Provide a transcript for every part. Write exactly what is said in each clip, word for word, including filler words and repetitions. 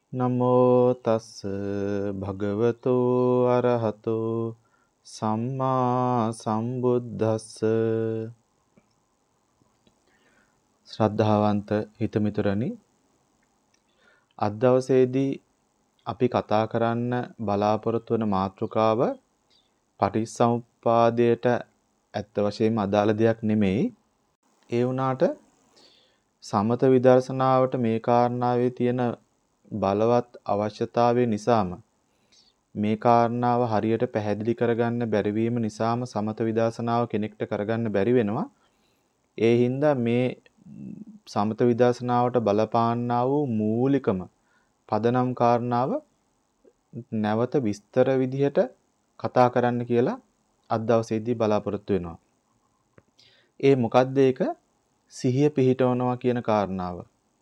නමෝ තස් භගවතෝ අරහතෝ සම්මා සම්බුද්දස්ස. ශ්‍රද්ධාවන්ත හිතමිතුරනි, අද දවසේදී අපි කතා කරන්න බලාපොරොත්තු වන මාතෘකාව පටිච්චසමුප්පාදයට ඇත්ත වශයෙන්ම අදාළ දෙයක් නෙමෙයි. ඒ වුණාට සමත විදර්ශනාවට මේ කාරණාවේ තියෙන බලවත් අවශ්‍යතාවය නිසාම මේ කාරණාව හරියට පැහැදිලි කරගන්න බැරි වීම නිසාම සමත විදර්ශනාව කෙනෙක්ට කරගන්න බැරි වෙනවා. ඒ හින්දා මේ සමත විදර්ශනාවට බලපාන්නා වූ මූලිකම පදනම් කාරණාව නැවත විස්තර විදිහට කතා කරන්න කියලා අද දවසේදී බලාපොරොත්තු වෙනවා. ඒ මොකද්ද ඒක? සිහිය පිහිටවනවා කියන කාරණාව.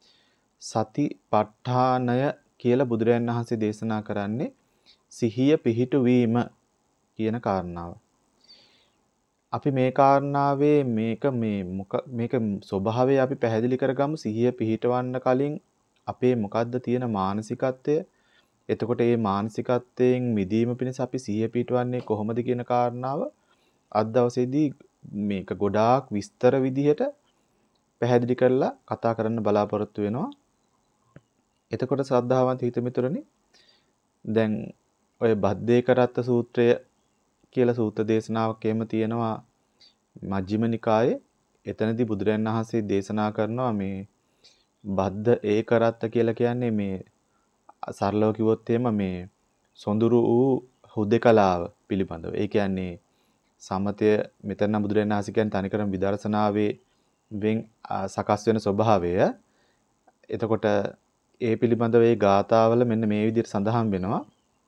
සතිපට්ඨානය කියලා බුදුරජාණන් වහන්සේ දේශනා කරන්නේ සිහිය පිහිටුවීම කියන කාරණාව. අපි මේ කාරණාවේ මේක මේ මේක ස්වභාවය අපි පැහැදිලි කරගමු. සිහිය පිහිටවන්න කලින් අපේ මොකද්ද තියෙන මානසිකත්වය? එතකොට මේ මානසිකත්වයෙන් මිදීම පිණිස අපි සිහිය පිහිටවන්නේ කොහොමද කියන කාරණාව අද දවසේදී මේක ගොඩාක් විස්තර විදිහට පැහැදිලි කරලා කතා කරන්න බලාපොරොත්තු වෙනවා. එතකොට ශ්‍රද්ධාවන්ත හිතමිතුරනි, දැන් ඔය බද්දේකරත්ත සූත්‍රය කියලා සූත්‍ර දේශනාවක් එහෙම තියෙනවා මජ්ක්‍ධිම නිකායේ. එතනදී බුදුරජාණන් වහන්සේ දේශනා කරනවා මේ බද්ද ඒකරත්ත කියලා කියන්නේ මේ සරලව කිව්වොත් එහෙම මේ සොඳුරු වූ හුදේකලාව පිළිබඳව. ඒ කියන්නේ සමතය මෙතන නම් බුදුරජාණන් වහන්සේ කියන්නේ තනිකරම විදර්ශනාවේ වෙන් සකස් වෙන ස්වභාවය. එතකොට ඒ පිළිබඳව ඒ ගාථාවල මෙන්න මේ විදිහට සඳහන් වෙනවා.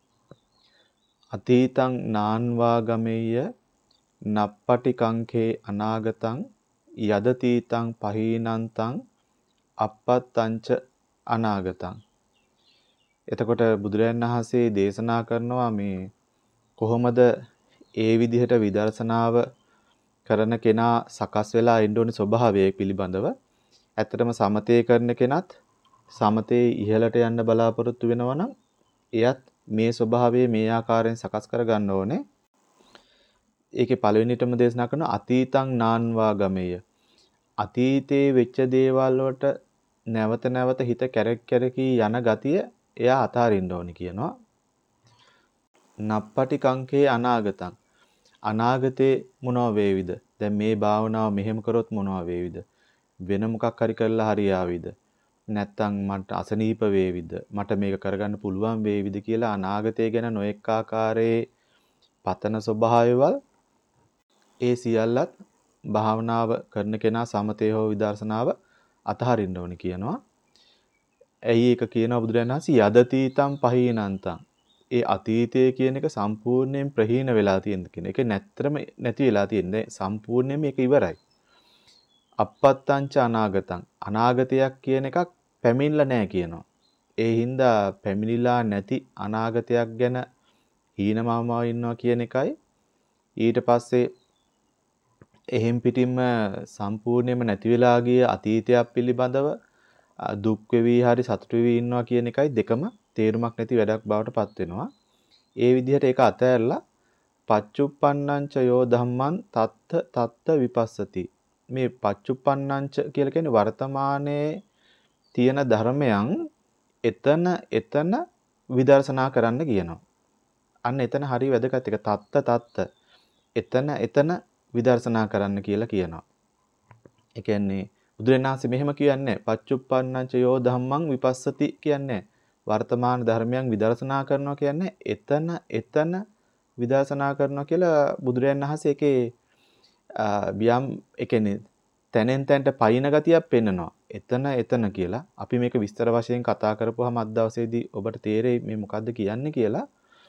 අතීතං නාන්වාගමෙය්‍ය නප්පටි කංකේ අනාගතං යදතීතං පහීනන්තං අපත්තංච අනාගතං. එතකොට බුදුරජාණන් වහන්සේ දේශනා කරනවා මේ කොහොමද ඒ විදිහට විදර්ශනාව කරන කෙනා සකස් වෙලා ඉන්න ඕනේ ස්වභාවය පිළිබඳව. ඇත්තටම සමතේ කරන කෙනත් සමතේ ඉහළට යන්න බලාපොරොත්තු වෙනවා නම් එයත් මේ ස්වභාවය මේ ආකාරයෙන් සකස් කර ගන්න ඕනේ. ඒකේ පළවෙනිටම දේශනා කරන අතීතං නාන්වා ගමෙය. අතීතේ වෙච්ච දේවල් වලට නැවත නැවත හිත කැරක් කැරකී යන ගතිය එයා අතාරින්න ඕනි කියනවා. නප්පටි කංකේ අනාගතං. අනාගතේ මොනවා වේවිද? දැන් මේ භාවනාව මෙහෙම කරොත් මොනවා වේවිද? වෙන මොකක් හරි කරලා හරි ආවිද? නැත්තම් මට අසනීප වේවිද? මට මේක කරගන්න පුළුවන් වේවිද කියලා අනාගතය ගැන නොඑක ආකාරයේ පතන ස්වභාවයවල් ඒ සියල්ලත් භාවනාව කරන කෙනා සමතේ හෝ විදර්ශනාව අතහරින්න ඕනි කියනවා. ඇයි ඒක කියනවා බුදුරජාණන් වහන්සේ? යදතීතං පහීනන්තං. ඒ අතීතය කියන එක සම්පූර්ණයෙන් ප්‍රහීන වෙලා තියෙන කියන එක නැත්තරම නැති වෙලා තියෙන්නේ. සම්පූර්ණයෙන් මේක ඉවරයි. අපත්තංච අනාගතං. අනාගතයක් කියන එකක් පැමිණලා නැහැ කියනවා. ඒ හින්දා පැමිණිලා නැති අනාගතයක් ගැන හීනමාමව ඉන්නවා කියන එකයි. ඊට පස්සේ එහෙම් පිටින්ම සම්පූර්ණයෙන්ම නැති වෙලා ගිය අතීතයක් පිළිබඳව දුක් වෙවි හරි සතුට වෙවි ඉන්නවා කියන එකයි දෙකම තේරුමක් නැති වැඩක් බවට පත් වෙනවා. ඒ විදිහට ඒක අතහැරලා පච්චුප්පන්නංච යෝ ධම්මං තත්ත තත්ත විපස්සති. මේ පච්චුප්පන්නංච කියලා කියන්නේ වර්තමානයේ තියෙන ධර්මයන් එතන එතන විදර්ශනා කරන්න කියනවා. අන්න එතන හරි වැදගත් එක. තත්ත තත්ත එතන එතන විදර්ශනා කරන්න කියලා කියනවා. ඒ කියන්නේ බුදුරජාණන් වහන්සේ මෙහෙම කියන්නේ පච්චුප්පන්නංච යෝ ධම්මං විපස්සති කියන්නේ වර්තමාන ධර්මයන් විදර්ශනා කරනවා කියන්නේ එතන එතන විදර්ශනා කරනවා කියලා බුදුරජාණන් වහන්සේ ඒකේ බියම් ඒ කියන්නේ තැනෙන් තැනට පයින් ගතියක් පෙන්නනවා. එතන එතන කියලා. අපි මේක විස්තර වශයෙන් කතා කරපුවාම අද දවසේදී ඔබට තේරෙයි මේ මොකද්ද කියන්නේ කියලා.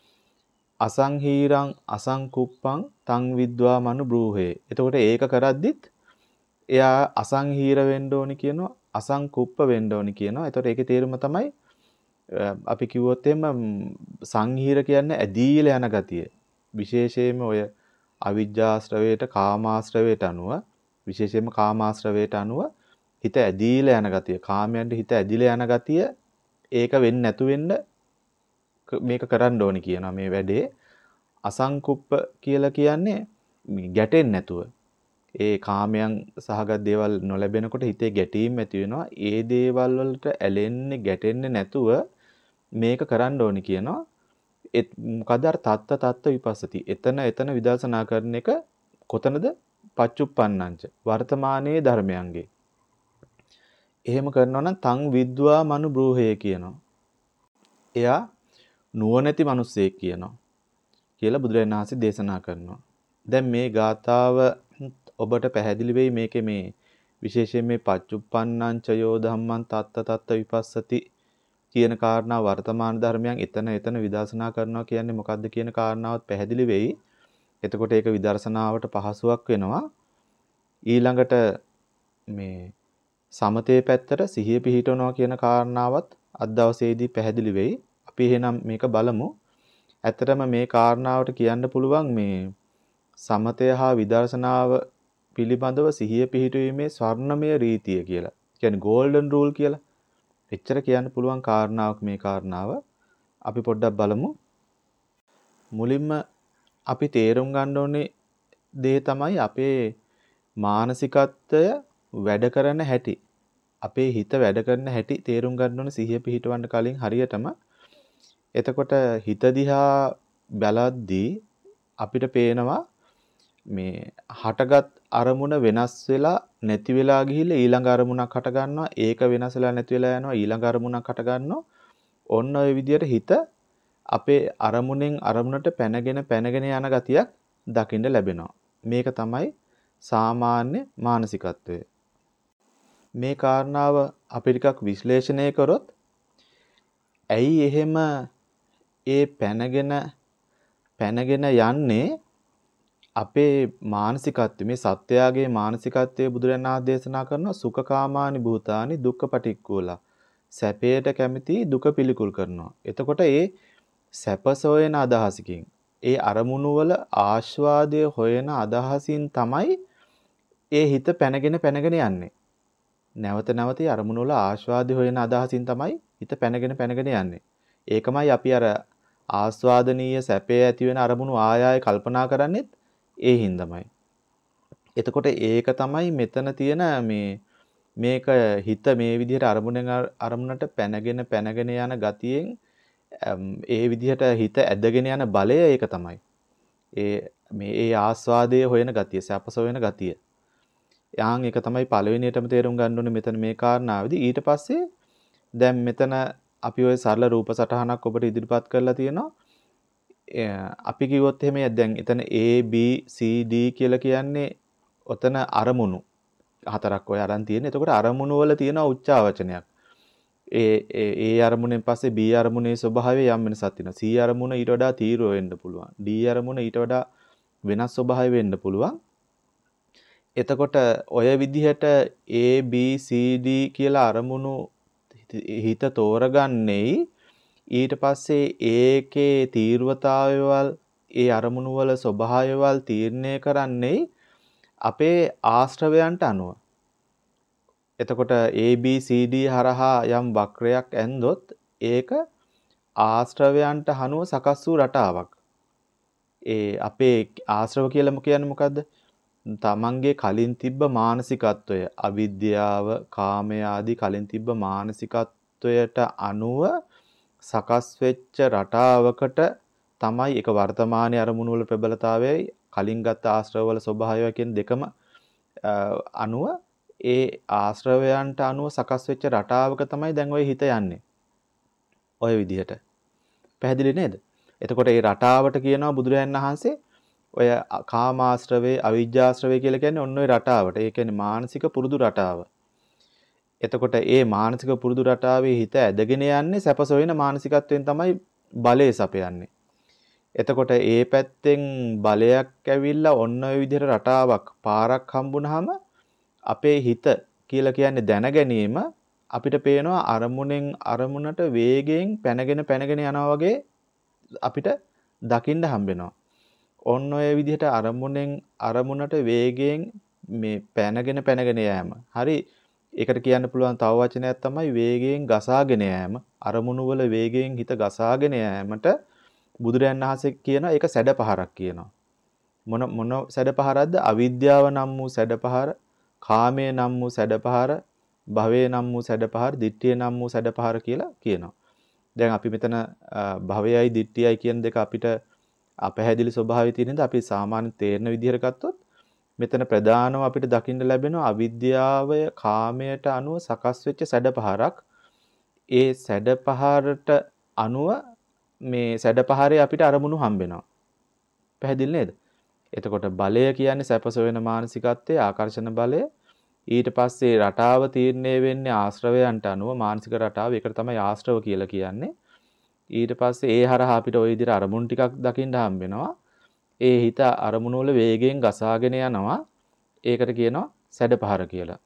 අසංහීරං අසංකුප්පං තං විද්වා මනු බ්‍රූහේ. එතකොට ඒක කරද්දිත් එයා අසංහීර වෙන්න ඕනි කියනවා, අසංකුප්ප වෙන්න ඕනි කියනවා. එතකොට ඒකේ තේරුම තමයි අපි කිව්වොත් එහෙම සංහීර කියන්නේ ඇදීලා යන ගතිය. විශේෂයෙන්ම ඔය අවිජ්ජාශ්‍රවයට, කාමාශ්‍රවයට අනුව, විශේෂයෙන්ම කාමාශ්‍රවයට අනුව හිත ඇදීලා යන ගතිය, කාමයන්ට හිත ඇදිලා යන ගතිය ඒක වෙන්නේ නැතු වෙන්න මේක කරන්න ඕනි කියනවා මේ වැඩේ. අසංකුප්ප කියලා කියන්නේ ගැටෙන්නේ නැතුව. ඒ කාමයන් සහගත දේවල් නොලැබෙනකොට හිතේ ගැටීම් ඇති වෙනවා. ඒ දේවල් වලට ඇලෙන්නේ ගැටෙන්නේ නැතුව මේක කරන්න ඕනි කියනවා. ඒ මොකද අර තත්ත තත්ත විපස්සති. එතන එතන විදර්ශනා කරන එක කොතනද? පච්චුප්පන්නංච වර්තමානයේ ධර්මයන්ගේ. එහෙම කරනවා නම් තං විද්වා මනු බ්‍රූහය කියනවා. එයා නුවණැති මිනිස්සෙක් කියනවා කියලා බුදුරජාණන් වහන්සේ දේශනා කරනවා. දැන් මේ ගාථාව ඔබට පැහැදිලි වෙයි මේකේ මේ විශේෂයෙන් මේ පච්චුප්පන්නං චයෝ ධම්මං තත්ත තත්ත විපස්සති කියන කාරණා වර්තමාන ධර්මයන් එතන එතන විදර්ශනා කරනවා කියන්නේ මොකද්ද කියන කාරණාවත් පැහැදිලි වෙයි. එතකොට ඒක විදර්ශනාවට පහසුවක් වෙනවා. ඊළඟට මේ සමතේ පැත්තට සිහිය පිහිටවනවා කියන කාරණාවත් අද දවසේදී පැහැදිලි වෙයි. අපි එහෙනම් මේක බලමු. ඇත්තටම මේ කාරණාවට කියන්න පුළුවන් මේ සමතය හා විදර්ශනාව පිළිබඳව සිහිය පිහිටුවීමේ ස්වර්ණමය රීතිය කියලා. කියන්නේ golden rule කියලා. එච්චර කියන්න පුළුවන් කාරණාවක් මේ කාරණාව. අපි පොඩ්ඩක් බලමු. මුලින්ම අපි තේරුම් ගන්න ඕනේ දේ තමයි අපේ මානසිකත්වය වැඩ කරන හැටි. අපේ හිත වැඩ කරන හැටි තේරුම් ගන්න ඕනේ සිහිය පිහිටවන්න කලින් හරියටම. එතකොට හිත දිහා බලද්දී අපිට පේනවා මේ හටගත් අරමුණ වෙනස් වෙලා නැති වෙලා ගිහිල්ලා ඊළඟ අරමුණක් හට ගන්නවා. ඒක වෙනස් වෙලා නැති වෙලා යනවා. ඊළඟ අරමුණක් හට ගන්නවා. ඔන්න ඔය විදිහට හිත අපේ අරමුණෙන් අරමුණට පැනගෙන පැනගෙන යන ගතියක් දකින්න ලැබෙනවා. මේක තමයි සාමාන්‍ය මානසිකත්වය. මේ කාරණාව අපි ටිකක් විශ්ලේෂණය කරොත් ඇයි එහෙම ඒ පැනගෙන පැනගෙන යන්නේ අපේ මානසිකත්වය මේ සත්‍යයේ මානසිකත්වයේ බුදුරණා දේශනා කරන සුඛකාමානි භූතානි දුක්ඛපටික්කුලා සැපයට කැමති දුක පිළිකුල් කරනවා. එතකොට ඒ සැපසොයන අදහසකින් ඒ අරමුණු වල ආස්වාදය හොයන අදහසින් තමයි ඒ හිත පැනගෙන පැනගෙන යන්නේ. නැවත නැවත අරමුණු වල ආස්වාදය හොයන අදහසින් තමයි හිත පැනගෙන පැනගෙන යන්නේ. ඒකමයි අපි අර ආස්වාදනීය සැපේ ඇති වෙන අරමුණු ආය ආය කල්පනා කරන්නේත් ඒ හින්දාමයි. එතකොට ඒක තමයි මෙතන තියෙන මේ මේක හිත මේ විදිහට අරමුණෙන් අරමුණට පැනගෙන පැනගෙන යන ගතියෙන් ඒ විදිහට හිත ඇදගෙන යන බලය ඒක තමයි. ඒ මේ ඒ ආස්වාදයේ හොයන ගතිය, සැපස හොයන ගතිය. යාන් ඒක තමයි පළවෙනියටම තේරුම් ගන්න ඕනේ මෙතන මේ කාරණාවේදී. ඊට පස්සේ දැන් මෙතන අපි ওই සරල රූප සටහනක් ඔබට ඉදිරිපත් කරලා තියෙනවා. අපි කිව්වොත් එහෙම දැන් එතන A B C D කියලා කියන්නේ ඔතන අරමුණු හතරක් ඔය අරන් තියෙන. එතකොට අරමුණු වල තියෙන උච්චාවචනයක්. ඒ ඒ අරමුණෙන් පස්සේ B අරමුණේ ස්වභාවය යම් වෙනසක් තියෙනවා. C අරමුණ ඊට වඩා තීව්‍ර වෙන්න පුළුවන්. D අරමුණ ඊට වඩා වෙනස් ස්වභාවය වෙන්න පුළුවන්. එතකොට ඔය විදිහට A B C D කියලා අරමුණු හිත තෝරගන්නේ ඊට පස්සේ ඒකේ තීව්‍රතාවයවල් ඒ අරමුණු වල ස්වභාවයවල් තීරණය කරන්නේ අපේ ආශ්‍රවයන්ට අනුව. එතකොට A B C D හරහා යම් වක්‍රයක් ඇන්දොත් ඒක ආශ්‍රවයන්ට අනුව සකස් වූ රටාවක්. ඒ අපේ ආශ්‍රව කියලා කියන්නේ මොකද්ද? තමන්ගේ කලින් තිබ්බ මානසිකත්වය, අවිද්‍යාව, කාමය ආදී කලින් තිබ්බ මානසිකත්වයට අනුව සකස් වෙච්ච රටාවකට තමයි ඒක වර්තමානයේ අරමුණු වල ප්‍රබලතාවයයි කලින් ගත්ත ආශ්‍රවවල ස්වභාවය කියන දෙකම අනුව ඒ ආශ්‍රවයන්ට අනුව සකස් වෙච්ච රටාවක තමයි දැන් ඔය හිත යන්නේ. ඔය විදිහට. පැහැදිලි නේද? එතකොට මේ රටාවට කියනවා බුදුරජාණන් වහන්සේ ඔය කාමාශ්‍රවේ, අවිජ්ජාශ්‍රවේ කියලා කියන්නේ ඔන්න ඔය රටාවට. ඒ කියන්නේ මානසික පුරුදු රටාව. එතකොට ඒ මානසික පුරුදු රටාවේ හිත ඇදගෙන යන්නේ සැපසොයන මානසිකත්වයෙන් තමයි බලය සපයන්නේ. එතකොට ඒ පැත්තෙන් බලයක් ඇවිල්ලා ඔන්න ඔය විදිහට රටාවක් පාරක් හම්බුනහම අපේ හිත කියලා කියන්නේ දැන ගැනීම අපිට පේනවා අරමුණෙන් අරමුණට වේගයෙන් පැනගෙන පැනගෙන යනවා වගේ අපිට දකින්න හම්බෙනවා. ඔන්න ඔය විදිහට අරමුණෙන් අරමුණට වේගයෙන් මේ පැනගෙන පැනගෙන යෑම. හරි ඒකට කියන්න පුළුවන් තව වචනයක් තමයි වේගයෙන් ගසාගෙන යෑම. අරමුණු වල වේගයෙන් හිත ගසාගෙන යෑමට බුදුරයන් වහන්සේ කියන ඒක සැඩපහරක් කියනවා. මොන මොන සැඩපහරක්ද? අවිද්‍යාව නම් වූ සැඩපහර, කාමය නම් වූ සැඩපහර, භවය නම් වූ සැඩපහර, ditthිය නම් වූ සැඩපහර කියලා කියනවා. දැන් අපි මෙතන භවයයි ditthියයි කියන දෙක අපිට අපැහැදිලි ස්වභාවය තියෙන නිසා අපි සාමාන්‍ය තේරෙන විදිහට ගත්තොත් මෙතන ප්‍රධානව අපිට දකින්න ලැබෙනවා අවිද්‍යාවය කාමයට අනුව සකස් වෙච්ච සැඩපහරක්. ඒ සැඩපහරට අනුව මේ සැඩපහරේ අපිට අරමුණු හම්බෙනවා. පැහැදිලි නේද? එතකොට බලය කියන්නේ සැපස වෙන මානසිකත්වයේ ආකර්ෂණ බලය. ඊට පස්සේ රටාව තීරණය වෙන්නේ ආශ්‍රවයන්ට අනුව මානසික රටාව. ඒකට තමයි ආශ්‍රව කියලා කියන්නේ. ඊට පස්සේ ඒ හරහා අපිට ওই විදිහට අරමුණු ටිකක් දකින්න හම්බෙනවා. ඒ හිත අරමුණු වල වේගයෙන් ගසාගෙන යනවා. ඒකට කියනවා සැඩපහර කියලා.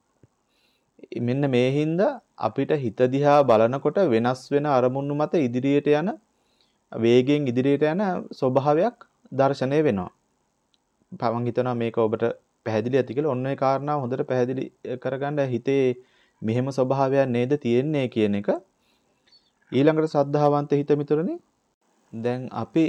මෙන්න මේ හින්දා අපිට හිත දිහා බලනකොට වෙනස් වෙන අරමුණු මත ඉදිරියට යන වේගයෙන් ඉදිරියට යන ස්වභාවයක් දැర్శණය වෙනවා. මම හිතනවා මේක ඔබට පැහැදිලි ඇති කියලා. ඔන්න ඒ කාරණාව හොඳට පැහැදිලි කරගන්න හිතේ මෙහෙම ස්වභාවයක් නේද තියෙන්නේ කියන එක. ඊළඟට ශ්‍රද්ධාවන්ත හිත මිතුරනේ දැන් අපි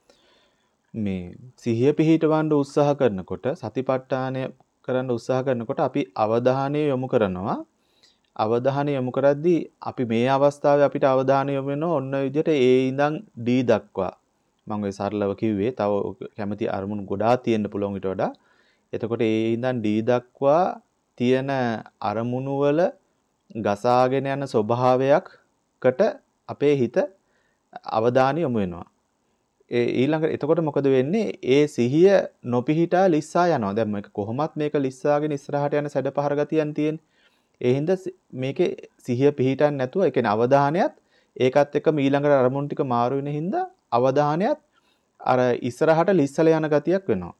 මේ සිහිය පිහිටවන්න උත්සාහ කරනකොට සතිපට්ඨානය කරන්න උත්සාහ කරනකොට අපි අවධානය යොමු කරනවා. අවධානය යොමු කරද්දී අපි මේ අවස්ථාවේ අපිට අවධානය යොමු වෙනවා ඔන්න ඔය විදිහට ඒ ඉඳන් D දක්වා. මම ඔය සරලව කිව්වේ තව කැමති අරමුණු ගොඩාක් තියෙන්න පුළුවන් ඊට වඩා. එතකොට ඒ ඉඳන් D දක්වා තියෙන අරමුණු වල ගසාගෙන යන ස්වභාවයකට අපේ හිත අවධානය යොමු වෙනවා. ඒ ඊළඟට එතකොට මොකද වෙන්නේ? ඒ සිහිය නොපිහිටා ලිස්සා යනවා. දැන් මේක කොහොමත් මේක ලිස්සාගෙන ඉස්සරහට යන සැඩපහර ගතියන් තියෙන්නේ. ඒ හින්දා මේකේ සිහිය පිහිටන්නේ නැතුව ඒ කියන්නේ අවධානයත් ඒකත් එක්කම ඊළඟට අරමුණු ටික මාරු වෙන හින්දා අවධානයත් අර ඉස්සරහට ලිස්සල යන ගතියක් වෙනවා.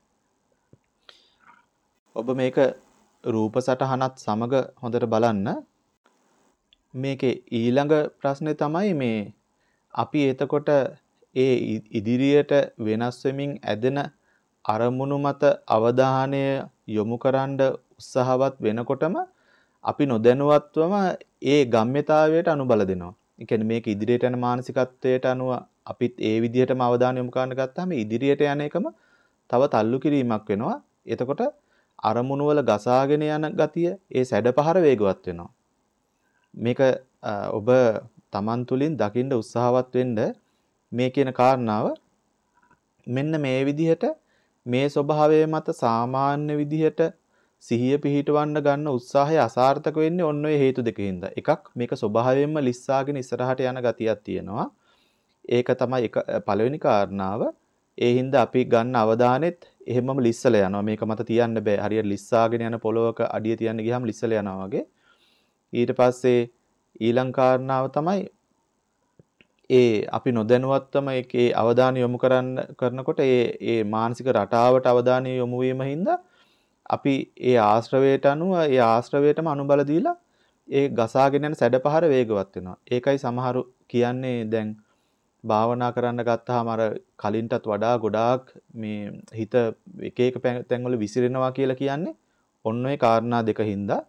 ඔබ මේක රූප සටහනත් සමග හොඳට බලන්න. මේකේ ඊළඟ ප්‍රශ්නේ තමයි මේ අපි එතකොට ඒ ඉදිරියට වෙනස් වෙමින් ඇදෙන අරමුණු මත අවධානය යොමු කරන්න උත්සාහවත් වෙනකොටම අපි නොදැනුවත්වම ඒ ගම්ම්‍යතාවයට අනුබල දෙනවා. ඒ කියන්නේ මේක ඉදිරියට යන මානසිකත්වයට අනුව අපිත් ඒ විදිහටම අවධානය යොමු කරන්න ගත්තාම ඉදිරියට යන එකම තව තල්ලු කිරීමක් වෙනවා. එතකොට අරමුණු වල ගසාගෙන යන ගතිය ඒ සැඩපහර වේගවත් වෙනවා. මේක ඔබ Taman තුලින් දකින්න උත්සාහවත් වෙන්න මේ කියන කාරණාව මෙන්න මේ විදිහට මේ ස්වභාවය මත සාමාන්‍ය විදිහට සිහිය පිහිටවන්න ගන්න උත්සාහය අසාර්ථක වෙන්නේ ඔන්න ඔය හේතු දෙකින්ද. එකක් මේක ස්වභාවයෙන්ම ලිස්සාගෙන ඉස්සරහට යන ගතියක් තියෙනවා. ඒක තමයි එක පළවෙනි කාරණාව. ඒ හින්දා අපි ගන්න අවධානෙත් එහෙමම ලිස්සලා යනවා. මේක මත තියන්න බෑ. හරියට ලිස්සාගෙන යන පොළොවක අඩිය තියන්න ගියාම ලිස්සලා යනවා වගේ. ඊට පස්සේ ඊළඟ කාරණාව තමයි ඒ අපි නොදැනුවත්වම ඒකේ අවධානය යොමු කරන්න කරනකොට ඒ ඒ මානසික රටාවට අවධානය යොමු වීම හින්දා අපි ඒ ආශ්‍රවයට අනුව ඒ ආශ්‍රවයටම අනුබල දීලා ඒ ගසාගෙන යන සැඩපහර වේගවත් වෙනවා. ඒකයි සමහරු කියන්නේ දැන් භාවනා කරන්න ගත්තාම අර කලින්ටත් වඩා ගොඩාක් මේ හිත එක එක තැන්වල විසිරෙනවා කියලා කියන්නේ ඔන්න ඔය කාරණා දෙක හින්දා.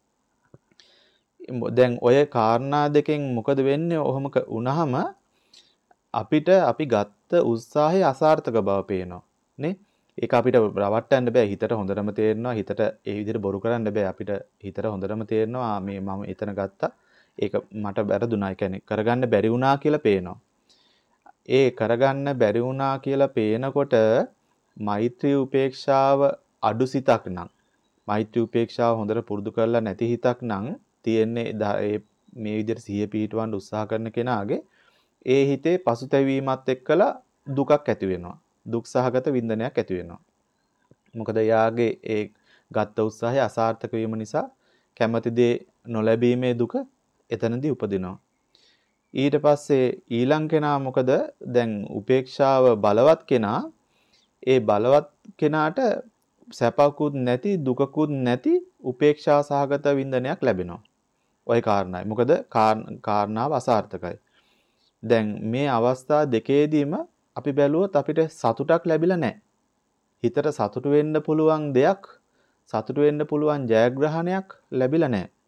දැන් ඔය කාරණා දෙකෙන් මොකද වෙන්නේ? ඔහොම වුණාම අපිට අපි ගත්ත උත්සාහය අසාර්ථක බව පේනවා නේ. ඒක අපිට රවට්ටන්න බෑ. හිතට හොඳටම තේරෙනවා. හිතට ඒ විදිහට බොරු කරන්න බෑ. අපිට හිතට හොඳටම තේරෙනවා මේ මම එතන ගත්තා. ඒක මට වැරදුනා. ඒ කියන්නේ කරගන්න බැරි වුණා කියලා පේනවා. ඒ කරගන්න බැරි වුණා කියලා පේනකොට මෛත්‍රී උපේක්ෂාව අඩු සිතක් නම් මෛත්‍රී උපේක්ෂාව හොඳට පුරුදු කරලා නැති හිතක් නම් තියෙන්නේ මේ විදිහට සිහිය පිහිටවන්න උත්සාහ කරන කෙනාගේ ඒ හිතේ පසුතැවීමත් එක්කලා දුකක් ඇති වෙනවා. දුක් සහගත වින්දනයක් ඇති වෙනවා. මොකද යාගේ ඒ ගත්ත උත්සාහය අසාර්ථක වීම නිසා කැමති දේ නොලැබීමේ දුක එතනදී උපදිනවා. ඊට පස්සේ ඊළඟ කෙනා මොකද දැන් උපේක්ෂාව බලවත් කෙනා ඒ බලවත් කෙනාට සැපකුත් නැති දුකකුත් නැති උපේක්ෂා සහගත වින්දනයක් ලැබෙනවා. ওই කාරණායි. මොකද කාරණාව අසාර්ථකයි. දැන් මේ අවස්ථා දෙකේදීම අපි බැලුවොත් අපිට සතුටක් ලැබිලා නැහැ. හිතට සතුට වෙන්න පුළුවන් දෙයක් සතුට වෙන්න පුළුවන් ජයග්‍රහණයක් ලැබිලා නැහැ.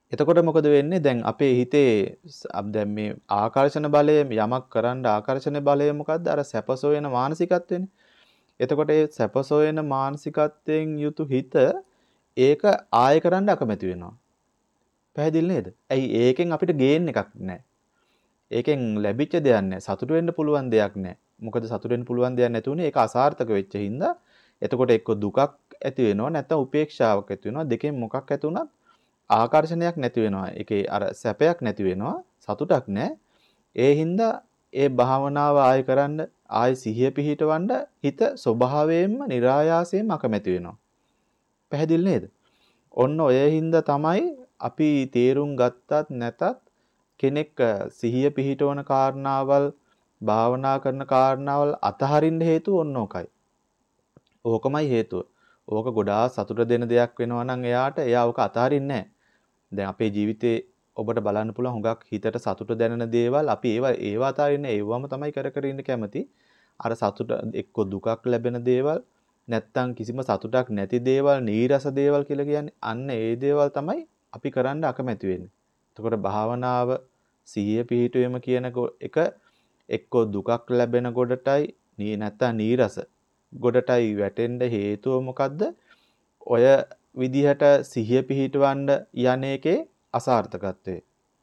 එතකොට මොකද වෙන්නේ? දැන් අපේ හිතේ දැන් මේ ආකර්ෂණ බලය යමක් කරන්න ආකර්ෂණ බලය මොකද්ද? අර සැපසොයන මානසිකත්වෙනේ. එතකොට ඒ සැපසොයන මානසිකත්වයෙන් යුතු හිත ඒක ආය කරන්න අකමැති වෙනවා. පැහැදිලි නේද? ඇයි ඒකෙන් අපිට ගේන් එකක් නැහැ. ඒකෙන් ලැබිච්ච දෙයක් නැහැ. සතුට වෙන්න පුළුවන් දෙයක් නැහැ. මොකද සතුට වෙන්න පුළුවන් දෙයක් නැතුනේ ඒක අසාර්ථක වෙච්ච හින්දා. එතකොට එක්ක දුකක් ඇති වෙනවා නැත්නම් උපේක්ෂාවක් ඇති වෙනවා. දෙකෙන් මොකක් ඇති වුණත් ආකර්ෂණයක් නැති වෙනවා. ඒකේ අර සැපයක් නැති වෙනවා. සතුටක් නැහැ. ඒ හින්දා ඒ භාවනාව ආය කරන්න ආය සිහිය පිහිටවන්න හිත ස්වභාවයෙන්ම નિરાයාසයෙන්ම අකමැති වෙනවා. පැහැදිලි නේද? ඔන්න ඔය හින්දා තමයි අපි තේරුම් ගත්තත් නැතත් කෙනෙක් සිහිය පිහිටවන කාරණාවල් භාවනා කරන කාරණාවල් අතහරින්න හේතුව ඔන්න ඕකයි. ඕකමයි හේතුව. ඕක ගොඩාක් සතුට දෙන දෙයක් වෙනවා නම් එයාට එයා ඕක අතහරින්නේ නැහැ. දැන් අපේ ජීවිතේ ඔබට බලන්න පුළුවන් හුඟක් හිතට සතුට දැනෙන දේවල් අපි ඒවා ඒවා අතහරින්නේ ඒවම තමයි කර කර ඉන්න කැමති. අර සතුට එක්ක දුකක් ලැබෙන දේවල් නැත්තම් කිසිම සතුටක් නැති දේවල් නීරස දේවල් කියලා කියන්නේ අන්න ඒ දේවල් තමයි අපි කරන්න අකමැති වෙන්නේ. එතකොට භාවනාව සිහිය පිහිටුවීම කියන එක එක්ක දුකක් ලැබෙන ගොඩටයි නී නැත්තම් නීරස ගොඩටයි වැටෙන්න හේතුව මොකද්ද? ඔය විදිහට සිහිය පිහිටවන්න යන එකේ අසාර්ථකත්වය.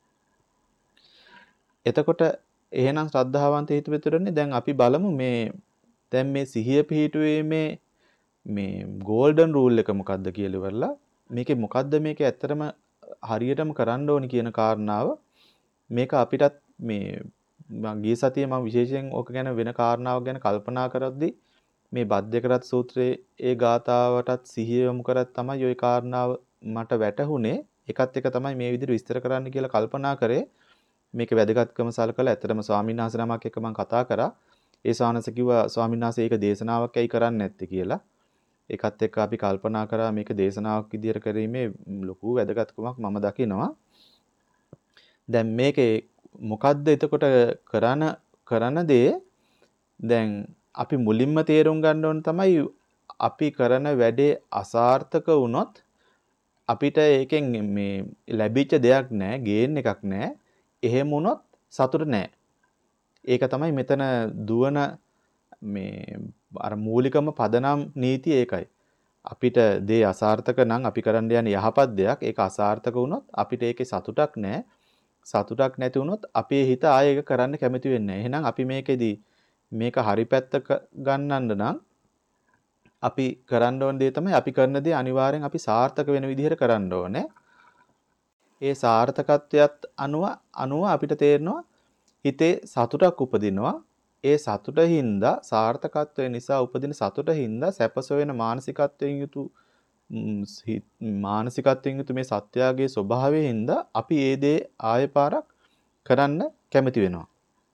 එතකොට එහෙනම් ශ්‍රද්ධාවන්ත හිතවිතුරනේ දැන් අපි බලමු මේ දැන් මේ සිහිය පිහිටුවීමේ මේ ගෝල්ඩන් රූල් එක මොකද්ද කියලා ඉවරලා මේකේ මොකද්ද මේක ඇත්තටම හරියටම කරන්න ඕනි කියන කාරණාව මේක අපිටත් මේ මම ගිය සතියේ මම විශේෂයෙන් ඕක ගැන වෙන කාරණාවක් ගැන කල්පනා කරද්දී මේ බද්දකරත් සූත්‍රයේ ඒ ගාථාවටත් සිහිය යොමු කරත් තමයි ওই කාරණාව මට වැටහුනේ. එකත් එක තමයි මේ විදිහට විස්තර කරන්න කියලා කල්පනා කරේ. මේකේ වැදගත්කම සලකලා ඇත්තටම ස්වාමීන් වහන්සේ නමක් එක්ක මම කතා කරා. ඒ ස්වාමීන් වහන්සේ කිව්වා ස්වාමීන් වහන්සේ ඒක දේශනාවක් ඇයි කරන්නේ නැත්තේ කියලා. ඒකත් එක්ක අපි කල්පනා කරා මේක දේශනාවක් විදිහට කිරීමේ ලොකු වැදගත්කමක් මම දකිනවා. දැන් මේකේ මොකද්ද එතකොට කරන කරන දේ දැන් අපි මුලින්ම තේරුම් ගන්න ඕන තමයි අපි කරන වැඩේ අසාර්ථක වුණොත් අපිට ඒකෙන් මේ ලැබිච්ච දෙයක් නැහැ, ගේන් එකක් නැහැ. එහෙම වුණොත් සතුට නැහැ. ඒක තමයි මෙතන දුවන මේ අර මූලිකම පදනම් නීතිය ඒකයි. අපිට දේ අසාර්ථක නම් අපි කරන්න යන යහපත් දෙයක් ඒක අසාර්ථක වුණොත් අපිට ඒකේ සතුටක් නැහැ. සතුටක් නැති වුණොත් අපේ හිත ආයෙ ඒක කරන්න කැමති වෙන්නේ නැහැ. එහෙනම් අපි මේකෙදී මේක හරි පැත්තක ගන්නන්න නම් අපි කරන්න ඕන දේ තමයි අපි කරන දේ අනිවාර්යෙන් අපි සාර්ථක වෙන විදිහට කරන්න ඕනේ. ඒ සාර්ථකත්වයට අනුව අනුව අපිට තේරෙනවා හිතේ සතුටක් උපදිනවා. ඒ සතුටින්ද සාර්ථකත්වය නිසා උපදින සතුටින්ද සැපසොයන මානසිකත්වයෙන් යුතු මානසිකත්වයෙන් යුතු මේ සත්‍යයේ ස්වභාවයෙන්ද අපි ඒ දේ ආයෙ පාරක් කරන්න කැමති වෙනවා.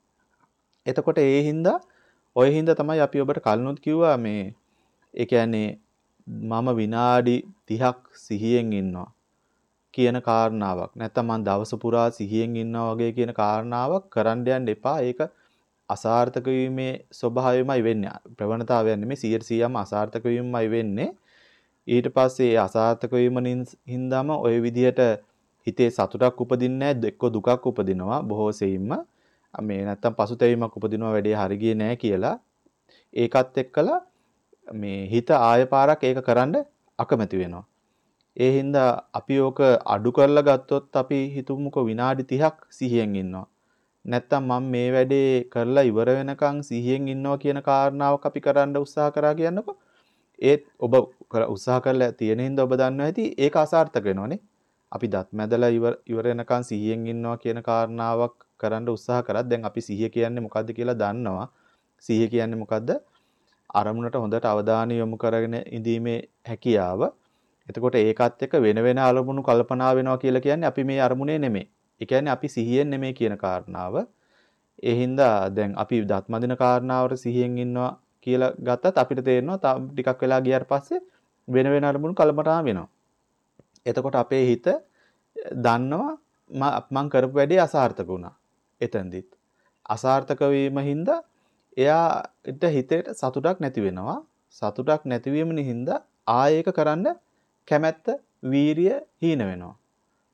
එතකොට ඒ හින්දා ඔය හින්දා තමයි අපි ඔබට කලිනුත් කිව්වා මේ ඒ කියන්නේ මම විනාඩි තිහක් සිහියෙන් ඉන්නවා කියන කාරණාවක් නැත්නම් මම දවස පුරා සිහියෙන් ඉන්නවා වගේ කියන කාරණාවක් කරන්න යන්න එපා. ඒක අසාර්ථක වීමේ ස්වභාවයමයි වෙන්නේ. ප්‍රවණතාවයක් නෙමෙයි සියයට සීයක්ම අසාර්ථක වීමමයි වෙන්නේ. ඊට පස්සේ ඒ අසාර්ථක වීම හින්දාම ඔය විදිහට හිතේ සතුටක් උපදින්නේ නැහැ, එක්ක දුකක් උපදිනවා බොහෝ සෙයින්ම. මේ නැත්තම් පසුතැවීමක් උපදිනවා වැඩේ හරි ගියේ නැහැ කියලා. ඒකත් එක්කලා මේ හිත ආය පාරක් ඒක කරන්න අකමැති වෙනවා. ඒ හින්දා අපි ඕක අඩු කරලා ගත්තොත් අපි හිතමුකෝ විනාඩි තිහක් සිහියෙන් ඉන්නවා. නැත්තම් මම මේ වැඩේ කරලා ඉවර වෙනකන් සිහියෙන් ඉන්නවා කියන කාරණාවක් අපි කරන්න උත්සාහ කරා කියන්නකෝ. ඒත් ඔබ උත්සාහ කරලා තියෙන හින්දා ඔබ දන්නවා ඇති ඒක අසාර්ථක වෙනවනේ. අපි දත් මැදලා ඉවර ඉවර වෙනකන් සිහියෙන් ඉන්නවා කියන කාරණාවක් කරන්න උත්සාහ කරත් දැන් අපි සිහිය කියන්නේ මොකද්ද කියලා දන්නවා. සිහිය කියන්නේ මොකද්ද? අරමුණට හොඳට අවධානය යොමු කරගෙන ඉඳීමේ හැකියාව. එතකොට ඒකත් එක්ක වෙන වෙන අරමුණු කල්පනා වෙනවා කියලා කියන්නේ අපි මේ අරමුණේ නෙමෙයි. ඒ කියන්නේ අපි සිහියෙන් නෙමෙයි කියන කාරණාව. ඒ හින්දා දැන් අපි දත් මදින කාරණාවට සිහියෙන් ඉන්නවා කියලා ගත්තත් අපිට තේරෙනවා තා ටිකක් වෙලා ගියාට පස්සේ වෙන වෙන අරමුණු කල්පනා වෙනවා. එතකොට අපේ හිත දන්නවා මම කරපු වැඩේ අසාර්ථක වුණා. එතෙන්දිත් අසාර්ථක වීම හින්දා එයාට හිතේට සතුටක් නැති වෙනවා. සතුටක් නැතිවීම නිහින්දා ආයෙක කරන්න කැමැත්ත, වීරිය හීන වෙනවා.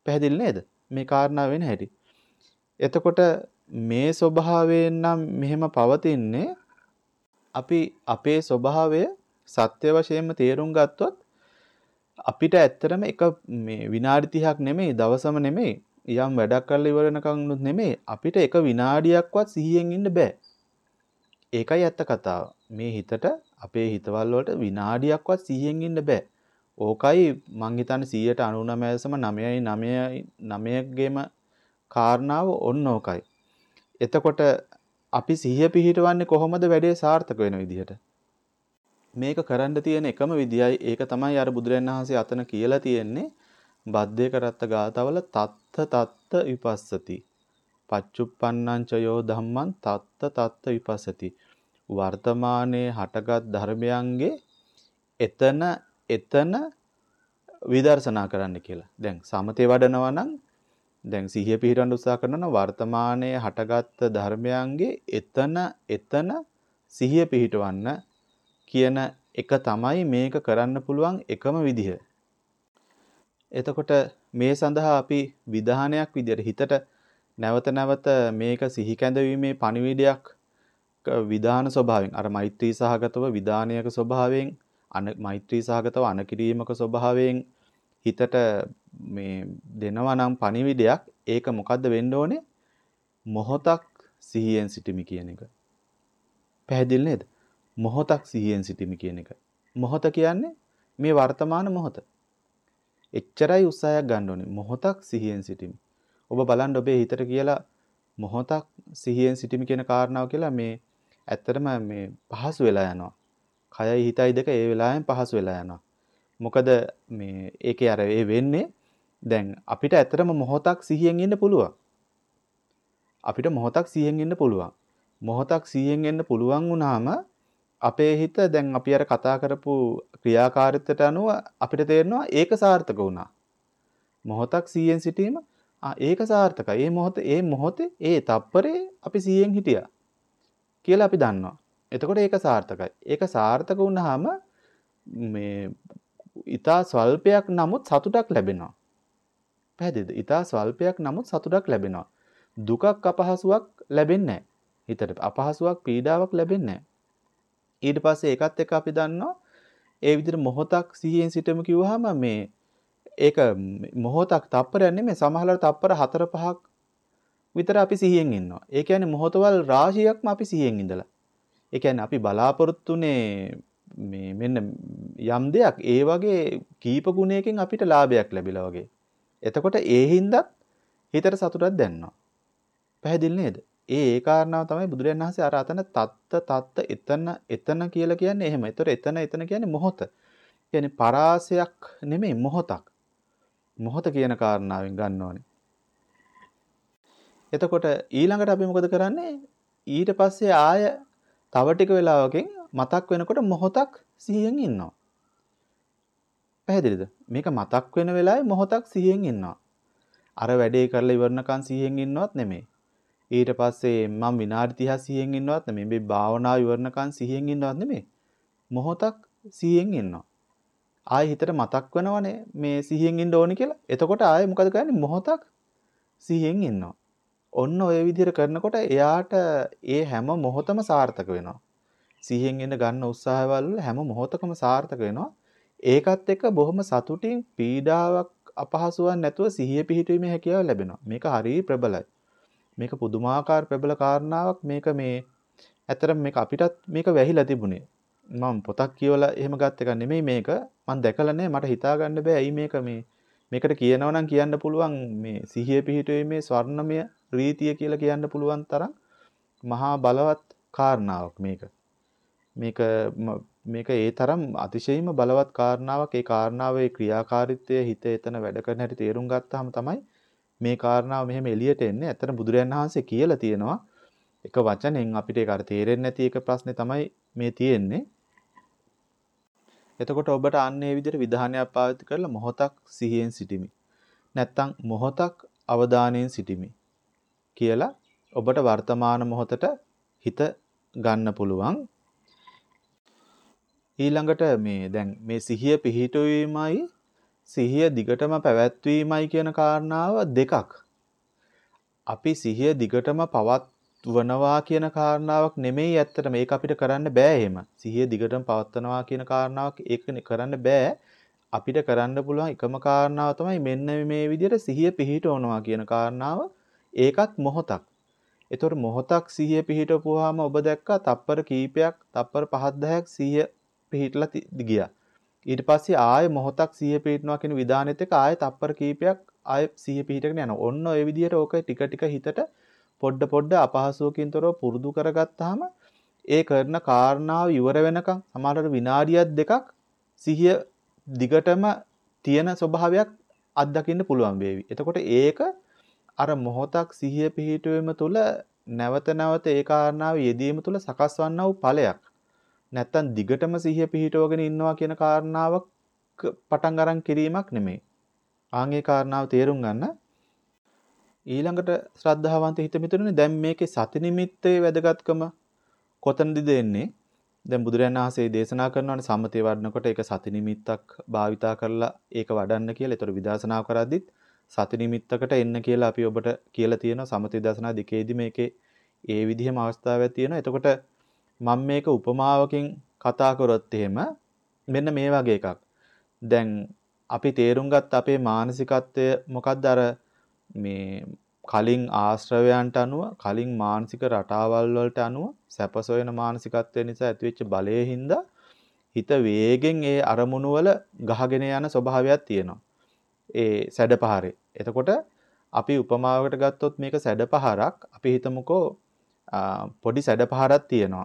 පැහැදිලි නේද? මේ කාරණා වෙන හැටි. එතකොට මේ ස්වභාවයෙන් නම් මෙහෙම පවතින්නේ අපි අපේ ස්වභාවය සත්‍ය වශයෙන්ම තේරුම් ගත්තොත් අපිට ඇත්තටම එක මේ විනාඩි තිහක් නෙමෙයි දවසම නෙමෙයි යම් වැඩක් කරලා ඉවර වෙනකන් නෙමෙයි අපිට එක විනාඩියක්වත් සිහියෙන් ඉන්න බෑ. ඒකයි ඇත්ත කතාව. මේ හිතට අපේ හිතවල වලට විනාඩියක්වත් සිහියෙන් ඉන්න බෑ. ඕකයි මං හිතන්නේ සීයට අනූනවය දශම නවය නවය නවය ගේම කාරණාව ඔන්න ඕකයි. එතකොට අපි සිහිය පිහිටවන්නේ කොහොමද වැඩේ සාර්ථක වෙන විදිහට? මේක කරන්න තියෙන එකම විදියයි ඒක තමයි අර බුදුරජාණන් වහන්සේ අතන කියලා තියෙන්නේ බද්දේ කරත්ත ගාතවල තත්ත තත්ත විපස්සති. පච්චුප්පන්නං චයෝ ධම්මං තත්ත තත්ත විපස්සති. වර්තමානයේ හටගත් ධර්මයන්ගේ එතන එතන විදර්ශනා කරන්න කියලා. දැන් සමතේ වඩනවා නම් දැන් සිහිය පිහිටවන්න උත්සාහ කරනවා නම් වර්තමානයේ හටගත් ධර්මයන්ගේ එතන එතන සිහිය පිහිටවන්න කියන එක තමයි මේක කරන්න පුළුවන් එකම විදිහ. එතකොට මේ සඳහා අපි විධානයක් විදියට හිතට නැවත නැවත මේක සිහි කැඳවීමේ පණිවිඩයක් විධාන ස්වභාවයෙන් අර මෛත්‍රී සහගතව විධානයක ස්වභාවයෙන් අන මෛත්‍රී සහගතව අනකිරීමක ස්වභාවයෙන් හිතට මේ දෙනවා නම් පණිවිඩයක් ඒක මොකද්ද වෙන්න ඕනේ? මොහොතක් සිහියෙන් සිටීම කියන එක. පැහැදිලි නේද? මොහොතක් සිහියෙන් සිටීම කියන එක. මොහොත කියන්නේ මේ වර්තමාන මොහොත. එච්චරයි උත්සාහයක් ගන්න ඕනේ. මොහොතක් සිහියෙන් සිටීම. ඔබ බලන්න ඔබේ හිතට කියලා මොහොතක් සිහියෙන් සිටීම කියන කාරණාව කියලා මේ ඇත්තටම මේ පහසු වෙලා යනවා. කයයි හිතයි දෙක ඒ වෙලාවෙන් පහසු වෙලා යනවා. මොකද මේ ඒකේ අර ඒ වෙන්නේ දැන් අපිට ඇත්තටම මොහොතක් සිහියෙන් ඉන්න පුළුවන්. අපිට මොහොතක් සිහියෙන් ඉන්න පුළුවන්. මොහොතක් සිහියෙන් ඉන්න පුළුවන් වුණාම අපේ හිත දැන් අපි අර කතා කරපු ක්‍රියාකාරීත්වයට අනුව අපිට තේරෙනවා ඒක සාර්ථක වුණා. මොහොතක් සිහියෙන් සිටීම ආ ඒක සාර්ථකයි. මේ මොහොතේ මේ මොහොතේ ඒ තප්පරේ අපි සිහියෙන් හිටියා කියලා අපි දන්නවා. එතකොට ඒක සාර්ථකයි. ඒක සාර්ථක වුණාම මේ ඊටා ස්වල්පයක් නමුත් සතුටක් ලැබෙනවා. පැහැදිලිද? ඊටා ස්වල්පයක් නමුත් සතුටක් ලැබෙනවා. දුකක් අපහසුාවක් ලැබෙන්නේ නැහැ. හිතට අපහසුාවක් පීඩාවක් ලැබෙන්නේ නැහැ. ඊට පස්සේ ඒකත් එක්ක අපි දන්නවා ඒ විදිහට මොහොතක් සිහියෙන් සිටමු කිව්වහම මේ ඒක මොහොතක් තප්පරයක් නෙමෙයි සමහරවල් තප්පර හතර පහක් විතර අපි සිහියෙන් ඉන්නවා. ඒ කියන්නේ මොහොතවල් රාශියක්ම අපි සිහියෙන් ඉඳලා. ඒ කියන්නේ අපි බලාපොරොත්තුනේ මේ මෙන්න යම් දෙයක් ඒ වගේ කීප ගුණයකින් අපිට ලාභයක් ලැබිලා වගේ. එතකොට ඒ හින්දා හිතට සතුටක් දැනෙනවා. පැහැදිලි නේද? ඒ ඒ කාරණාව තමයි බුදුරජාණන් වහන්සේ අර අතන තත්ත තත්ත එතන එතන කියලා කියන්නේ එහෙම. ඒතර එතන එතන කියන්නේ මොහොත. කියන්නේ පරාසයක් නෙමෙයි මොහොතක්. මොහොත කියන කාරණාවෙන් ගන්න ඕනේ. එතකොට ඊළඟට අපි මොකද කරන්නේ? ඊට පස්සේ ආය තව ටික වෙලාවකින් මතක් වෙනකොට මොහොතක් සිහියෙන් ඉන්නවා. පැහැදිලිද? මේක මතක් වෙන වෙලාවේ මොහොතක් සිහියෙන් ඉන්නවා. අර වැඩේ කරලා ඉවරනකන් සිහියෙන් ඉන්නවත් නෙමෙයි. ඊට පස්සේ මම විනාඩි තිහක් සිහියෙන් ඉන්නවත් නෙමෙයි. මේ භාවනාව ඉවරනකන් සිහියෙන් ඉන්නවත් නෙමෙයි. මොහොතක් සිහියෙන් ඉන්නවා. ආයෙ හිතට මතක් වෙනවනේ මේ සිහියෙන් ඉන්න ඕනි කියලා. එතකොට ආයෙ මොකද කරන්නේ? මොහොතක් සිහියෙන් ඉන්නවා. ඔන්න ඔය විදිහට කරනකොට එයාට ඒ හැම මොහොතම සාර්ථක වෙනවා. සිහියෙන් ඉන්න ගන්න උත්සාහවල හැම මොහොතකම සාර්ථක වෙනවා. ඒකත් එක්ක බොහොම සතුටින් පීඩාවක් අපහසුවක් නැතුව සිහිය පිහිටීමේ හැකියාව ලැබෙනවා. මේක හරිය ප්‍රබලයි. මේක පුදුමාකාර ප්‍රබල කාරණාවක්. මේක මේ ඇත්තටම මේක අපිටත් මේක වැහිලා තිබුණේ. මම පොතක් කියවලා එහෙම ගත් එක නෙමෙයි මේක. මම දැකලා නැහැ. මට හිතා ගන්න බෑ ඇයි මේක මේ මේකට කියනවා නම් කියන්න පුළුවන් මේ සිහිය පිහිටීමේ ස්වර්ණමය රීතිය කියලා කියන්න පුළුවන් තරම් මහා බලවත් කාරණාවක් මේක. මේක මේක ඒ තරම් අතිශයින්ම බලවත් කාරණාවක්. ඒ කාරණාවේ ක්‍රියාකාරීත්වය හිත එතන වැඩ කරන හැටි තේරුම් ගත්තාම තමයි මේ කාරණාව මෙහෙම එළියට එන්නේ. ඇත්තට බුදුරජාණන් වහන්සේ කියලා තියෙනවා එක වචනෙන් අපිට ඒක අර තේරෙන්නේ නැති එක ප්‍රශ්නේ තමයි මේ තියෙන්නේ. එතකොට ඔබට අන්නේ විදිහට විධානයක් පාවිච්චි කරලා මොහොතක් සිහියෙන් සිටිමි. නැත්තම් මොහොතක් අවධානයෙන් සිටිමි කියලා ඔබට වර්තමාන මොහොතට හිත ගන්න පුළුවන්. ඊළඟට මේ දැන් මේ සිහිය පිහිටුවීමයි සිහිය දිගටම පැවැත්වීමයි කියන කාරණාව දෙකක්. අපි සිහිය දිගටම පවත්වනවා කියන කාරණාවක් නෙමෙයි ඇත්තට මේක අපිට කරන්න බෑ එහෙම. සිහිය දිගටම පවත්වනවා කියන කාරණාවක් ඒක කරන්න බෑ. අපිට කරන්න පුළුවන් එකම කාරණාව තමයි මෙන්න මේ විදිහට සිහිය පිහිටවනවා කියන කාරණාව. ඒකත් මොහොතක්. ඒතකොට මොහොතක් සිහිය පිහිටවුවාම ඔබ දැක්කා තප්පර කීපයක්, තප්පර පහක් දහයක් සිහිය පිහිටලා ගියා. ඊට පස්සේ ආයෙ මොහොතක් සිහිය පිහිටනවා කියන විධානෙත් එක්ක ආයෙ තප්පර කීපයක් ආයෙ සිහිය පිහිටගෙන යනවා. ඔන්න ඔය විදිහට ඕක ටික ටික හිතට පොඩ පොඩ අපහසුවකින් තොරව පුරුදු කරගත්තාම ඒ කරන කාරණාව ඉවර වෙනකන් සමහරවිට විනාඩියක් දෙකක් සිහිය දිගටම තියෙන ස්වභාවයක් අත්දකින්න පුළුවන් වේවි. එතකොට ඒක අර මොහොතක් සිහිය පිහිටුවීම තුළ නැවත නැවත ඒ කාරණාව යෙදීම තුළ සකස් වන්නා වූ ඵලයක්. නැත්තම් දිගටම සිහිය පිහිටවගෙන ඉන්නවා කියන කාරණාවක් පටන් අරන් කිරීමක් නෙමෙයි. ආන්ගේ කාරණාව තේරුම් ගන්න. ඊළඟට ශ්‍රද්ධාවන්ත හිත මිතුරුනේ දැන් මේකේ සති නිමිත්තේ වැදගත්කම කොතනද දෙන්නේ? දැන් බුදුරජාණන් වහන්සේ දේශනා කරනවානේ සම්මතේ වඩනකොට ඒක සති නිමිත්තක් භාවිතා කරලා ඒක වඩන්න කියලා. ඒතර විදර්ශනා කරද්දිත් සති නිමිත්තකට එන්න කියලා අපි ඔබට කියලා තියෙනවා. සමථ විදර්ශනා දෙකේදී මේකේ ඒ විදිහම අවස්ථාවක් තියෙනවා. එතකොට මම මේක උපමාවකින් කතා කරොත් එහෙම මෙන්න මේ වගේ එකක්. දැන් අපි තේරුම් ගත්ත අපේ මානසිකත්වය මොකක්ද අර මේ කලින් ආශ්‍රවයන්ට අනුව කලින් මානසික රටාවල් වලට අනුව සැපසොයන මානසිකත්වය නිසා ඇතිවෙච්ච බලයේ හින්දා හිත වේගෙන් ඒ අරමුණු වල ගහගෙන යන ස්වභාවයක් තියෙනවා. ඒ සැඩපහරේ. එතකොට අපි උපමාවකට ගත්තොත් මේක සැඩපහරක්. අපි හිතමුකෝ පොඩි සැඩපහරක් තියෙනවා.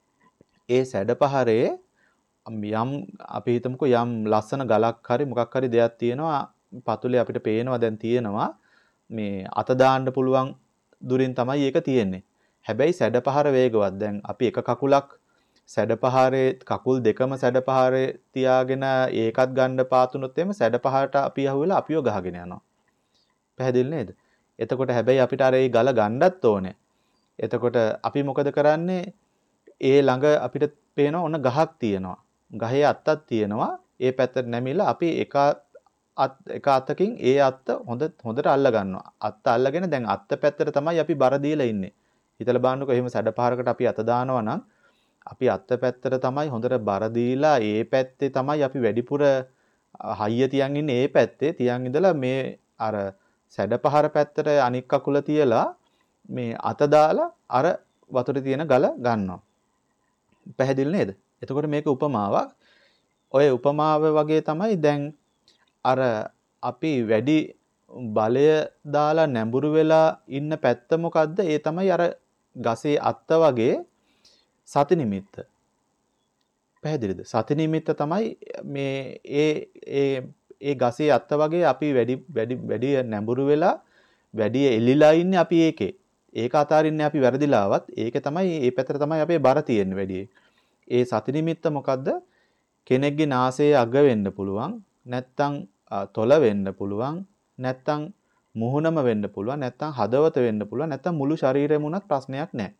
ඒ සැඩපහරේ යම් අපි හිතමුකෝ යම් ලස්සන ගලක් හරි මොකක් හරි දෙයක් තියෙනවා. පතුලේ අපිට පේනවා දැන් තියෙනවා. මේ අත දාන්න පුළුවන් දුරින් තමයි ඒක තියෙන්නේ. හැබැයි සැඩපහර වේගවත්. දැන් අපි එක කකුලක් සැඩපහරේ කකුල් දෙකම සැඩපහරේ තියාගෙන ඒකත් ගන්න පාතුනොත් එimhe සැඩපහරට අපි අහුවෙලා අපිව ගහගෙන යනවා. පැහැදිලි නේද? එතකොට හැබැයි අපිට අර ඒ ගල ගන්නත් ඕනේ. එතකොට අපි මොකද කරන්නේ? ඒ ළඟ අපිට පේන ඕන ගහක් තියෙනවා. ගහේ අත්තක් තියෙනවා. ඒ පැත්තට නැමිලා අපි එක අත් එක අතකින් ඒ අත්ත හොඳ හොඳට අල්ල ගන්නවා. අත්ත අල්ලගෙන දැන් අත්ත පැත්තට තමයි අපි බර දීලා ඉන්නේ. හිතලා බලන්නකෝ එහෙම සැඩපහරකට අපි අත දානවා නම් අපි අත්ත පැත්තට තමයි හොඳට බර දීලා ඒ පැත්තේ තමයි අපි වැඩිපුර හයිය තියන් ඉන්නේ ඒ පැත්තේ තියන් ඉඳලා මේ අර සැඩපහර පැත්තට අනික් කකුල තියලා මේ අත දාලා අර වතුරේ තියෙන ගල ගන්නවා. පැහැදිලි නේද? එතකොට මේක උපමාවක්. ඔය උපමාව වගේ තමයි දැන් අර අපි වැඩි බලය දාලා නැඹුරු වෙලා ඉන්න පැත්ත මොකද්ද? ඒ තමයි අර ගසේ අත්ත වගේ සති නිමිත්ත. පැහැදිලිද? සති නිමිත්ත තමයි මේ ඒ ඒ ඒ ගසේ අත්ත වගේ අපි වැඩි වැඩි වැඩි නැඹුරු වෙලා වැඩි එලිලා ඉන්නේ අපි ඒකේ. ඒක අතාරින්නේ අපි වැරදිලාවත් ඒක තමයි ඒ පැත්තට තමයි අපේ බර තියෙන්නේ වැඩි. ඒ සති නිමිත්ත මොකද්ද? කෙනෙක්ගේ නාසයේ අග වෙන්න පුළුවන්. නැත්තම් තොල වෙන්න පුළුවන්. නැත්තම් මුහුණම වෙන්න පුළුවන්. නැත්තම් හදවත වෙන්න පුළුවන්. නැත්තම් මුළු ශරීරෙම උනත් ප්‍රශ්නයක් නැහැ.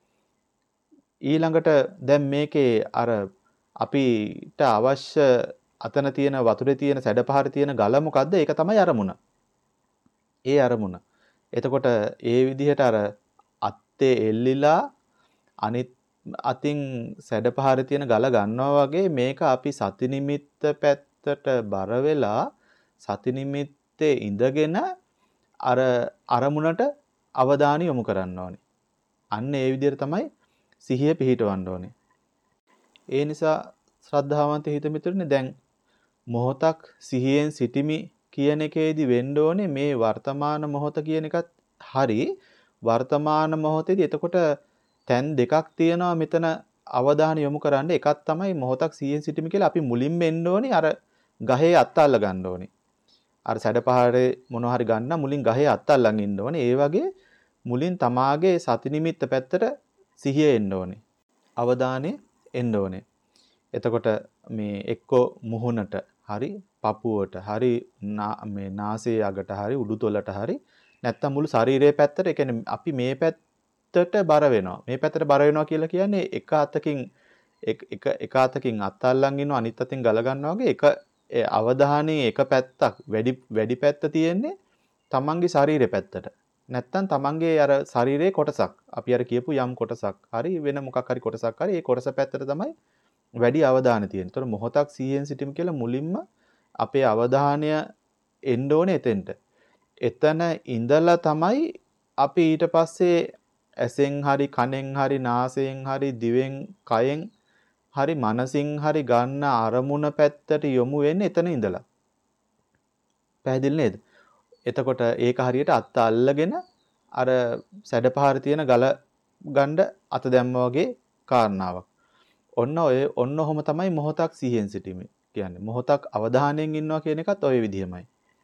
ඊළඟට දැන් මේකේ අර අපිට අවශ්‍ය අතන තියෙන වතුරේ තියෙන සැඩපහරේ තියෙන ගල මොකද්ද? ඒක තමයි අරමුණ. ඒ අරමුණ. එතකොට ඒ විදිහට අර අත්තේ එල්ලිලා අනිත් අතින් සැඩපහරේ තියෙන ගල ගන්නවා වගේ මේක අපි සති නිමිත්ත පැත්තට බර වෙලා සති නිමිත්තේ ඉඳගෙන අර අරමුණට අවධානය යොමු කරන්න ඕනේ. අන්න ඒ විදිහට තමයි සිහිය පිහිටවන්න ඕනේ. ඒ නිසා ශ්‍රද්ධාවන්ත හිත මිතුරනේ දැන් මොහොතක් සිහියෙන් සිටිමි කියන එකේදී වෙන්න ඕනේ මේ වර්තමාන මොහොත කියන එකත් හරි වර්තමාන මොහොතේදී එතකොට තැන් දෙකක් තියෙනවා මෙතන අවධානය යොමු කරන්න. එකක් තමයි මොහොතක් සිහියෙන් සිටිමි කියලා අපි මුලින්ම එන්න ඕනේ අර ගහේ අත්ත අල්ල ගන්න ඕනේ. අර සැඩපහරේ මොනවා හරි ගන්න මුලින් ගහේ අත්ත අල්ලන් ඉන්න ඕනේ. ඒ වගේ මුලින් තමාගේ සති නිමිත්ත පැත්තට සිහිය එන්න ඕනේ. අවධානය එන්න ඕනේ. එතකොට මේ එක්කෝ මුහුණට හරි පපුවට හරි මේ නාසයේ අගට හරි උඩුතොලට හරි නැත්තම් මුළු ශරීරයේ පැත්තට ඒ කියන්නේ අපි මේ පැත්තට බර වෙනවා. මේ පැත්තට බර වෙනවා කියලා කියන්නේ එක අතකින් එක එක අතකින් අත් අල්ලන් ඉන්නවා අනිත් අතින් ගල ගන්නවා වගේ එක ඒ අවධානයේ එක පැත්තක් වැඩි වැඩි පැත්ත තියෙන්නේ තමන්ගේ ශරීරේ පැත්තට. නැත්තම් තමන්ගේ අර ශරීරයේ කොටසක්. අපි අර කියපු යම් කොටසක්. හරි වෙන මොකක් හරි කොටසක් හරි ඒ කොටස පැත්තට තමයි වැඩි අවධානය තියෙන්නේ. ඒතර මොහොතක් සිහියෙන් සිටීම කියලා මුලින්ම අපේ අවධානය එන්න ඕනේ එතෙන්ට. එතන ඉඳලා තමයි අපි ඊට පස්සේ ඇසෙන් හරි කනෙන් හරි නාසයෙන් හරි දිවෙන් කයෙන් හරි මනසින් හරි ගන්න අරමුණ පැත්තට යොමු වෙන්නේ එතන ඉඳලා. පැහැදිලි නේද? එතකොට ඒක හරියට අත්ත අල්ලගෙන අර සැඩපහර තියෙන ගල ගන්න අත දැම්මා වගේ කාරණාවක්. ඔන්න ඔය ඔන්න ඔහොම තමයි මොහොතක් සිහියෙන් සිටීමේ කියන්නේ. මොහොතක් අවධානයෙන් ඉන්නවා කියන එකත් ඔය විදිහමයි.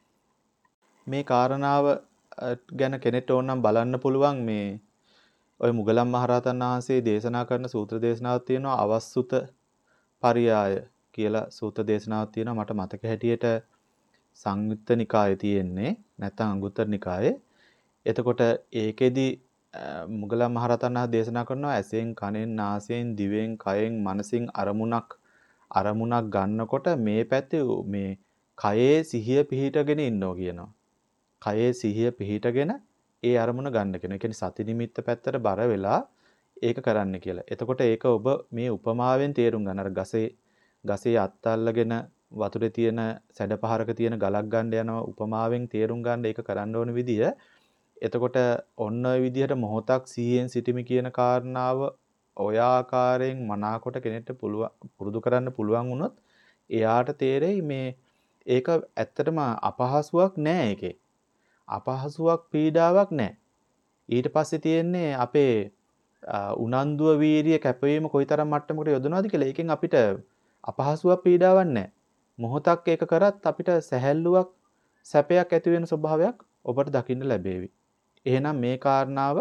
මේ කාරණාව ගැන කෙනෙක්ට ඕනනම් බලන්න පුළුවන් මේ ඔය මුගලන් මහරහතන් වහන්සේ දේශනා කරන සූත්‍ර දේශනාවක් තියෙනවා අවස්සුත පරියාය කියලා සූත්‍ර දේශනාවක් තියෙනවා මට මතක හැටියට සංයුත්ත නිකායේ තියෙන්නේ නැත්නම් අංගුත්තර නිකායේ. එතකොට ඒකෙදි මුගලන් මහරහතන් වහන්සේ දේශනා කරනවා ඇසෙන් කනෙන් නාසයෙන් දිවෙන් කයෙන් මනසින් අරමුණක් අරමුණක් ගන්නකොට මේ පැත්තේ මේ කයේ සිහිය පිහිටගෙන ඉන්නවා කියනවා. කයේ සිහිය පිහිටගෙන ඒ අරමුණ ගන්න කියන. ඒ කියන්නේ සති නිමිත්ත පැත්තට බර වෙලා ඒක කරන්න කියලා. එතකොට ඒක ඔබ මේ උපමාවෙන් තේරුම් ගන්න. අර ගසේ ගසේ අත් අල්ලගෙන වතුරේ තියෙන සැඩපහරක තියෙන ගලක් ගන්න යනවා උපමාවෙන් තේරුම් ගන්න ඒක කරන්න ඕන විදිය. එතකොට ඔන්න ඔය විදිහට මොහොතක් සිහියෙන් සිටීමි කියන කාරණාව ඔය ආකාරයෙන් මනාකොට කෙනෙක්ට පුළුවන් පුරුදු කරන්න පුළුවන් වුණොත් එයාට තේරෙයි මේ ඒක ඇත්තටම අපහසුයක් නෑ ඒකේ. අපහසුයක් පීඩාවක් නෑ. ඊට පස්සේ තියෙන්නේ අපේ උනන්දුව වීරිය කැපවීම කොයිතරම් මට්ටමකට යොදනවද කියලා. ඒකෙන් අපිට අපහසුවක් පීඩාවක් නෑ. මොහොතක් ඒක කරත් අපිට සැහැල්ලුවක් සැපයක් ඇති වෙන ස්වභාවයක් ඔබට දකින්න ලැබේවි. එහෙනම් මේ කාරණාව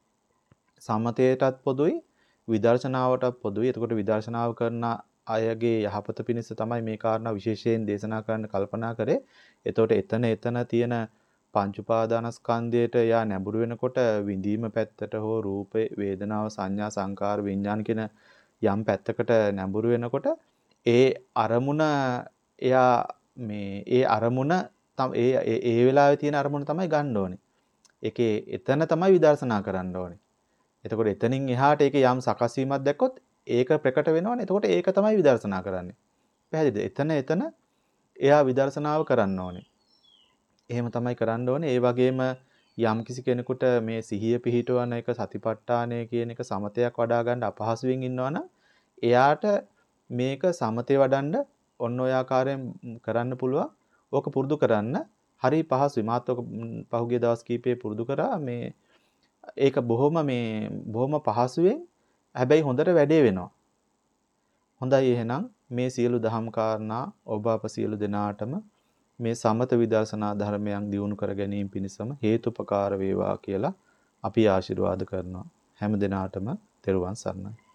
සමතේටත් පොදුයි විදර්ශනාවටත් පොදුයි. එතකොට විදර්ශනාව කරන අයගේ යහපත පිණිස තමයි මේ කාරණා විශේෂයෙන් දේශනා කරන්න කල්පනා කරේ. එතකොට එතන එතන තියෙන පංච උපාදානස්කන්ධයට යා නැඹුරු වෙනකොට විඳීම පැත්තට හෝ රූපේ වේදනාව සංඥා සංකාර විඥාන කියන යම් පැත්තකට නැඹුරු වෙනකොට ඒ අරමුණ එයා මේ ඒ අරමුණ ඒ ඒ වෙලාවේ තියෙන අරමුණ තමයි ගන්න ඕනේ. ඒකේ එතන තමයි විදර්ශනා කරන්න ඕනේ. එතකොට එතනින් එහාට ඒකේ යම් සකස් වීමක් දැක්කොත් ඒක ප්‍රකට වෙනවනේ. එතකොට ඒක තමයි විදර්ශනා කරන්නේ. පැහැදිලිද? එතන එතන එයා විදර්ශනාව කරන්න ඕනේ. එහෙම තමයි කරන්න ඕනේ. ඒ වගේම යම් කිසි කෙනෙකුට මේ සිහිය පිහිටවන එක සතිපට්ඨානය කියන එක සමතයක් වඩා ගන්න අපහසුවෙන් ඉන්නවනම් එයාට මේක සමතේ වඩන්න ඔන්න ඔය ආකාරයෙන් කරන්න පුළුවන්. ඕක පුරුදු කරන්න හරි පහසුයි. මාත් ඔක පහුගිය දවස් කීපේ පුරුදු කරා. මේ ඒක බොහොම මේ බොහොම පහසුවෙන් හැබැයි හොඳට වැඩේ වෙනවා. හොඳයි එහෙනම් මේ සියලු දහම් කාරණා ඔබ අප සියලු දෙනාටම මේ සමත විදර්ශනා ධර්මයන් දියුණු කර ගැනීම පිණිසම හේතුපකාර වේවා කියලා අපි ආශිර්වාද කරනවා. හැම දිනාටම තෙරුවන් සරණයි.